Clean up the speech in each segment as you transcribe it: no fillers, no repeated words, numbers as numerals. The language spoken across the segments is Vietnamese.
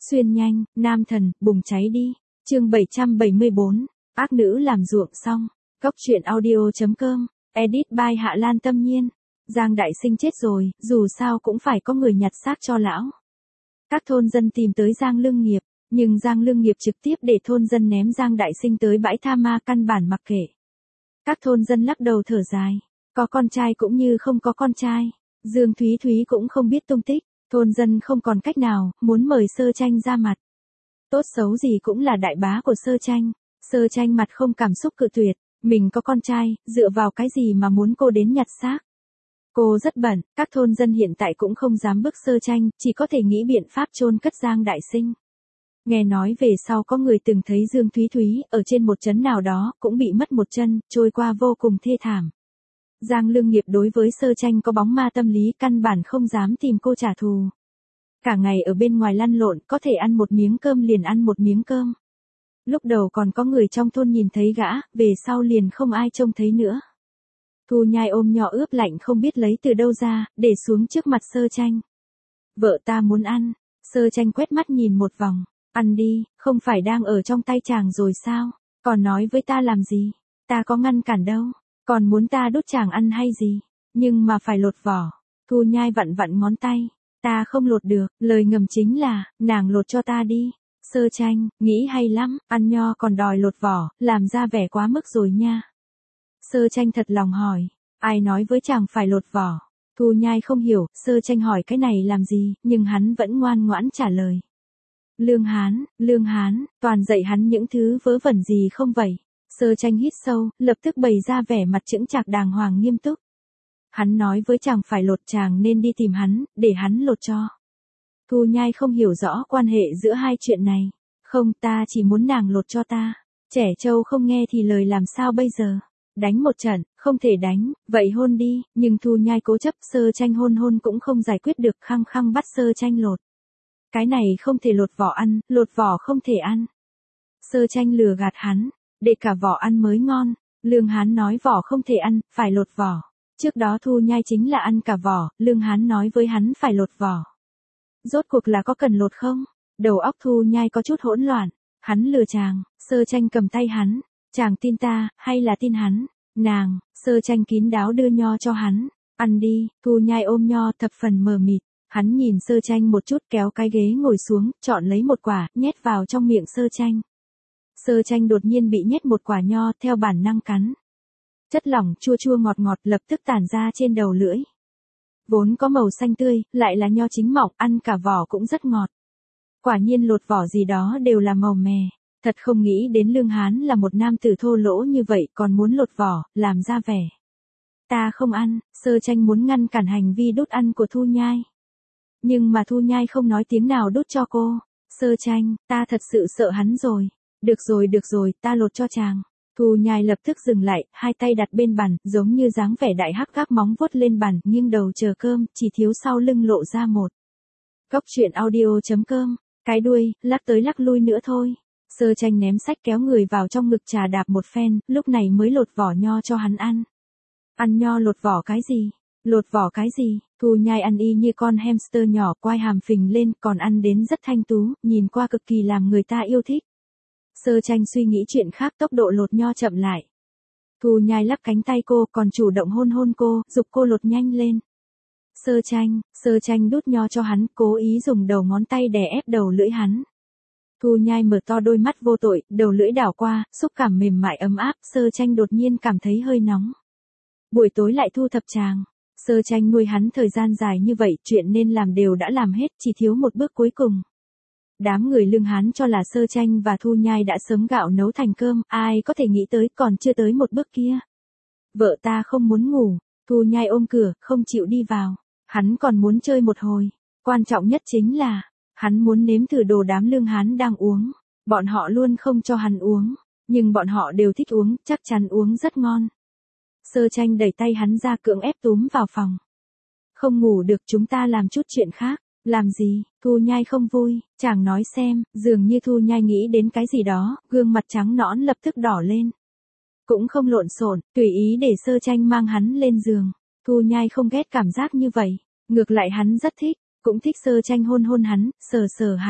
Xuyên nhanh, nam thần, bùng cháy đi. Chương 774, ác nữ làm ruộng xong. Góc truyện audio.com, edit by Hạ Lan Tâm Nhiên. Giang Đại Sinh chết rồi, dù sao cũng phải có người nhặt xác cho lão. Các thôn dân tìm tới Giang Lương Nghiệp, nhưng Giang Lương Nghiệp trực tiếp để thôn dân ném Giang Đại Sinh tới bãi tha ma, căn bản mặc kệ. Các thôn dân lắc đầu thở dài, có con trai cũng như không có con trai. Dương Thúy Thúy cũng không biết tung tích, thôn dân không còn cách nào, muốn mời Sơ Tranh ra mặt. Tốt xấu gì cũng là đại bá của Sơ Tranh. Sơ Tranh mặt không cảm xúc cự tuyệt, mình có con trai, dựa vào cái gì mà muốn cô đến nhặt xác. Cô rất bận, các thôn dân hiện tại cũng không dám bức Sơ Tranh, chỉ có thể nghĩ biện pháp chôn cất Giang Đại Sinh. Nghe nói về sau có người từng thấy Dương Thúy Thúy ở trên một trấn nào đó, cũng bị mất một chân, trôi qua vô cùng thê thảm. Giang Lương Nghiệp đối với Sơ Tranh có bóng ma tâm lý, căn bản không dám tìm cô trả thù. Cả ngày ở bên ngoài lăn lộn, có thể ăn một miếng cơm liền ăn một miếng cơm. Lúc đầu còn có người trong thôn nhìn thấy gã, về sau liền không ai trông thấy nữa. Thu Nhai ôm nhỏ ướp lạnh không biết lấy từ đâu ra, để xuống trước mặt Sơ Tranh. Vợ ta muốn ăn. Sơ Tranh quét mắt nhìn một vòng. Ăn đi, không phải đang ở trong tay chàng rồi sao? Còn nói với ta làm gì? Ta có ngăn cản đâu. Còn muốn ta đút chàng ăn hay gì? Nhưng mà phải lột vỏ. Thu Nhai vặn vặn ngón tay. Ta không lột được, lời ngầm chính là, nàng lột cho ta đi. Sơ Tranh, nghĩ hay lắm, ăn nho còn đòi lột vỏ, làm ra vẻ quá mức rồi nha. Sơ Tranh thật lòng hỏi, ai nói với chàng phải lột vỏ? Thu Nhai không hiểu, Sơ Tranh hỏi cái này làm gì, nhưng hắn vẫn ngoan ngoãn trả lời. Lương Hán, toàn dạy hắn những thứ vớ vẩn gì không vậy? Sơ Tranh hít sâu, lập tức bày ra vẻ mặt chững chạc đàng hoàng nghiêm túc. Hắn nói với chàng phải lột, chàng nên đi tìm hắn, để hắn lột cho. Thu Nhai không hiểu rõ quan hệ giữa hai chuyện này. Không, ta chỉ muốn nàng lột cho ta. Trẻ trâu không nghe thì lời làm sao bây giờ? Đánh một trận, không thể đánh, vậy hôn đi, nhưng Thu Nhai cố chấp, Sơ Tranh hôn cũng không giải quyết được, khăng khăng bắt Sơ Tranh lột. Cái này không thể lột vỏ ăn, lột vỏ không thể ăn. Sơ Tranh lừa gạt hắn, để cả vỏ ăn mới ngon. Lương Hán nói vỏ không thể ăn, phải lột vỏ. Trước đó Thu Nhai chính là ăn cả vỏ, Lương Hán nói với hắn phải lột vỏ. Rốt cuộc là có cần lột không? Đầu óc Thu Nhai có chút hỗn loạn. Hắn lừa chàng. Sơ Tranh cầm tay hắn. Chàng tin ta, hay là tin hắn? Nàng. Sơ Tranh kín đáo đưa nho cho hắn. Ăn đi. Thu Nhai ôm nho thập phần mờ mịt. Hắn nhìn Sơ Tranh một chút, kéo cái ghế ngồi xuống, chọn lấy một quả, nhét vào trong miệng Sơ Tranh. Sơ Tranh đột nhiên bị nhét một quả nho, theo bản năng cắn. Chất lỏng chua chua ngọt ngọt lập tức tản ra trên đầu lưỡi. Vốn có màu xanh tươi, lại là nho chính mọng, ăn cả vỏ cũng rất ngọt. Quả nhiên lột vỏ gì đó đều là màu mè. Thật không nghĩ đến Lương Hán là một nam tử thô lỗ như vậy, còn muốn lột vỏ, làm ra vẻ. Ta không ăn. Sơ Tranh muốn ngăn cản hành vi đút ăn của Thu Nhai. Nhưng mà Thu Nhai không nói tiếng nào đút cho cô. Sơ Tranh, ta thật sự sợ hắn rồi. Được rồi, ta lột cho chàng. Thu Nhai lập tức dừng lại, hai tay đặt bên bàn, giống như dáng vẻ đại hắc, các móng vuốt lên bàn, nghiêng đầu chờ cơm, chỉ thiếu sau lưng lộ ra một. Góc truyện audio.com, cái đuôi, lắc tới lắc lui nữa thôi. Sơ Tranh ném sách kéo người vào trong ngực trà đạp một phen, lúc này mới lột vỏ nho cho hắn ăn. Ăn nho lột vỏ cái gì? Lột vỏ cái gì? Thu Nhai ăn y như con hamster nhỏ, quai hàm phình lên, còn ăn đến rất thanh tú, nhìn qua cực kỳ làm người ta yêu thích. Sơ Tranh suy nghĩ chuyện khác, tốc độ lột nho chậm lại. Thu Nhai lắc cánh tay cô, còn chủ động hôn cô, giục cô lột nhanh lên. Sơ Tranh đút nho cho hắn, cố ý dùng đầu ngón tay đè ép đầu lưỡi hắn. Thu Nhai mở to đôi mắt vô tội, đầu lưỡi đảo qua, xúc cảm mềm mại ấm áp, Sơ Tranh đột nhiên cảm thấy hơi nóng. Buổi tối lại thu thập chàng. Sơ Tranh nuôi hắn thời gian dài như vậy, chuyện nên làm đều đã làm hết, chỉ thiếu một bước cuối cùng. Đám người Lương Hán cho là Sơ Tranh và Thu Nhai đã sớm gạo nấu thành cơm, ai có thể nghĩ tới, còn chưa tới một bước kia. Vợ ta không muốn ngủ. Thu Nhai ôm cửa, không chịu đi vào. Hắn còn muốn chơi một hồi. Quan trọng nhất chính là, hắn muốn nếm thử đồ đám Lương Hán đang uống. Bọn họ luôn không cho hắn uống, nhưng bọn họ đều thích uống, chắc chắn uống rất ngon. Sơ Tranh đẩy tay hắn ra, cưỡng ép túm vào phòng. Không ngủ được, chúng ta làm chút chuyện khác. Làm gì? Thu Nhai không vui, chàng nói xem. Dường như Thu Nhai nghĩ đến cái gì đó, gương mặt trắng nõn lập tức đỏ lên. Cũng không lộn xộn, tùy ý để Sơ Tranh mang hắn lên giường. Thu Nhai không ghét cảm giác như vậy, ngược lại hắn rất thích, cũng thích Sơ Tranh hôn hắn, sờ hắn.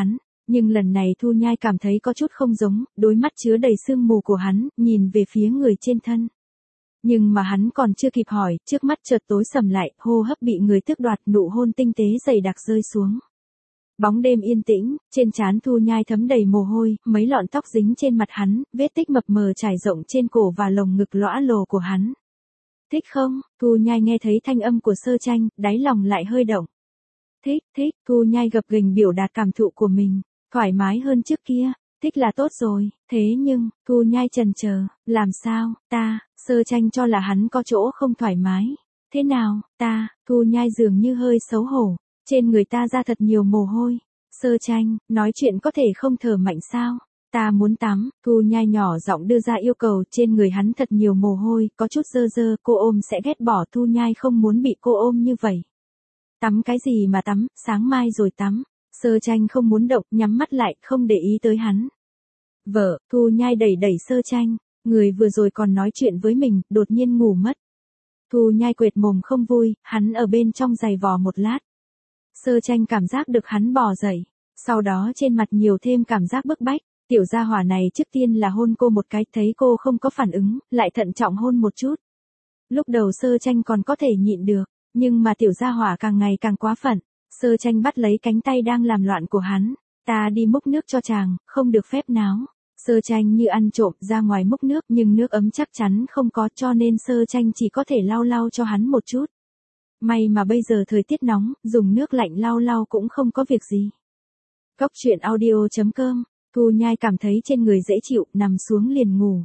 Nhưng lần này Thu Nhai cảm thấy có chút không giống, đôi mắt chứa đầy sương mù của hắn, nhìn về phía người trên thân. Nhưng mà hắn còn chưa kịp hỏi, trước mắt chợt tối sầm lại, hô hấp bị người tước đoạt, nụ hôn tinh tế dày đặc rơi xuống. Bóng đêm yên tĩnh, trên trán Thu Nhai thấm đầy mồ hôi, mấy lọn tóc dính trên mặt hắn, vết tích mập mờ trải rộng trên cổ và lồng ngực lõa lồ của hắn. Thích không? Thu Nhai nghe thấy thanh âm của Sơ Tranh, đáy lòng lại hơi động. Thích, thích, Thu Nhai gập ghềnh biểu đạt cảm thụ của mình, thoải mái hơn trước kia, thích là tốt rồi, thế nhưng, Thu Nhai chần chờ, làm sao, Sơ Tranh cho là hắn có chỗ không thoải mái. Thế nào, Thu Nhai dường như hơi xấu hổ, trên người ta ra thật nhiều mồ hôi. Sơ Tranh, nói chuyện có thể không thở mạnh sao? Ta muốn tắm, Thu Nhai nhỏ giọng đưa ra yêu cầu, trên người hắn thật nhiều mồ hôi, có chút dơ dơ, cô ôm sẽ ghét bỏ, Thu Nhai không muốn bị cô ôm như vậy. Tắm cái gì mà tắm, sáng mai rồi tắm. Sơ Tranh không muốn động, nhắm mắt lại, không để ý tới hắn. Vợ, Thu Nhai đẩy đẩy Sơ Tranh, người vừa rồi còn nói chuyện với mình, đột nhiên ngủ mất. Thu Nhai quệt mồm không vui, hắn ở bên trong giày vò một lát. Sơ Tranh cảm giác được hắn bò dậy, sau đó trên mặt nhiều thêm cảm giác bức bách. Tiểu gia hỏa này trước tiên là hôn cô một cái, thấy cô không có phản ứng, lại thận trọng hôn một chút. Lúc đầu Sơ Tranh còn có thể nhịn được, nhưng mà tiểu gia hỏa càng ngày càng quá phận. Sơ Tranh bắt lấy cánh tay đang làm loạn của hắn. Ta đi múc nước cho chàng, không được phép náo. Sơ Tranh như ăn trộm ra ngoài múc nước, nhưng nước ấm chắc chắn không có, cho nên Sơ Tranh chỉ có thể lau lau cho hắn một chút. May mà bây giờ thời tiết nóng, dùng nước lạnh lau lau cũng không có việc gì. Cốc truyện audio.com, Thu Nhai cảm thấy trên người dễ chịu, nằm xuống liền ngủ.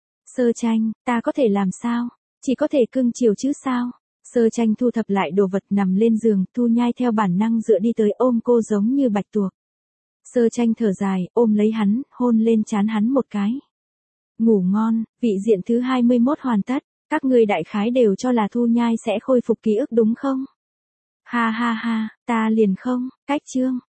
Sơ Tranh, ta có thể làm sao? Chỉ có thể cưng chiều chứ sao? Sơ Tranh thu thập lại đồ vật nằm lên giường, Thu Nhai theo bản năng dựa đi tới ôm cô giống như bạch tuộc. Sơ Tranh thở dài, ôm lấy hắn, hôn lên trán hắn một cái. Ngủ ngon, vị diện thứ 21 hoàn tất, các ngươi đại khái đều cho là Thu Nhai sẽ khôi phục ký ức đúng không? Ha ha ha, ta liền không, cách chương.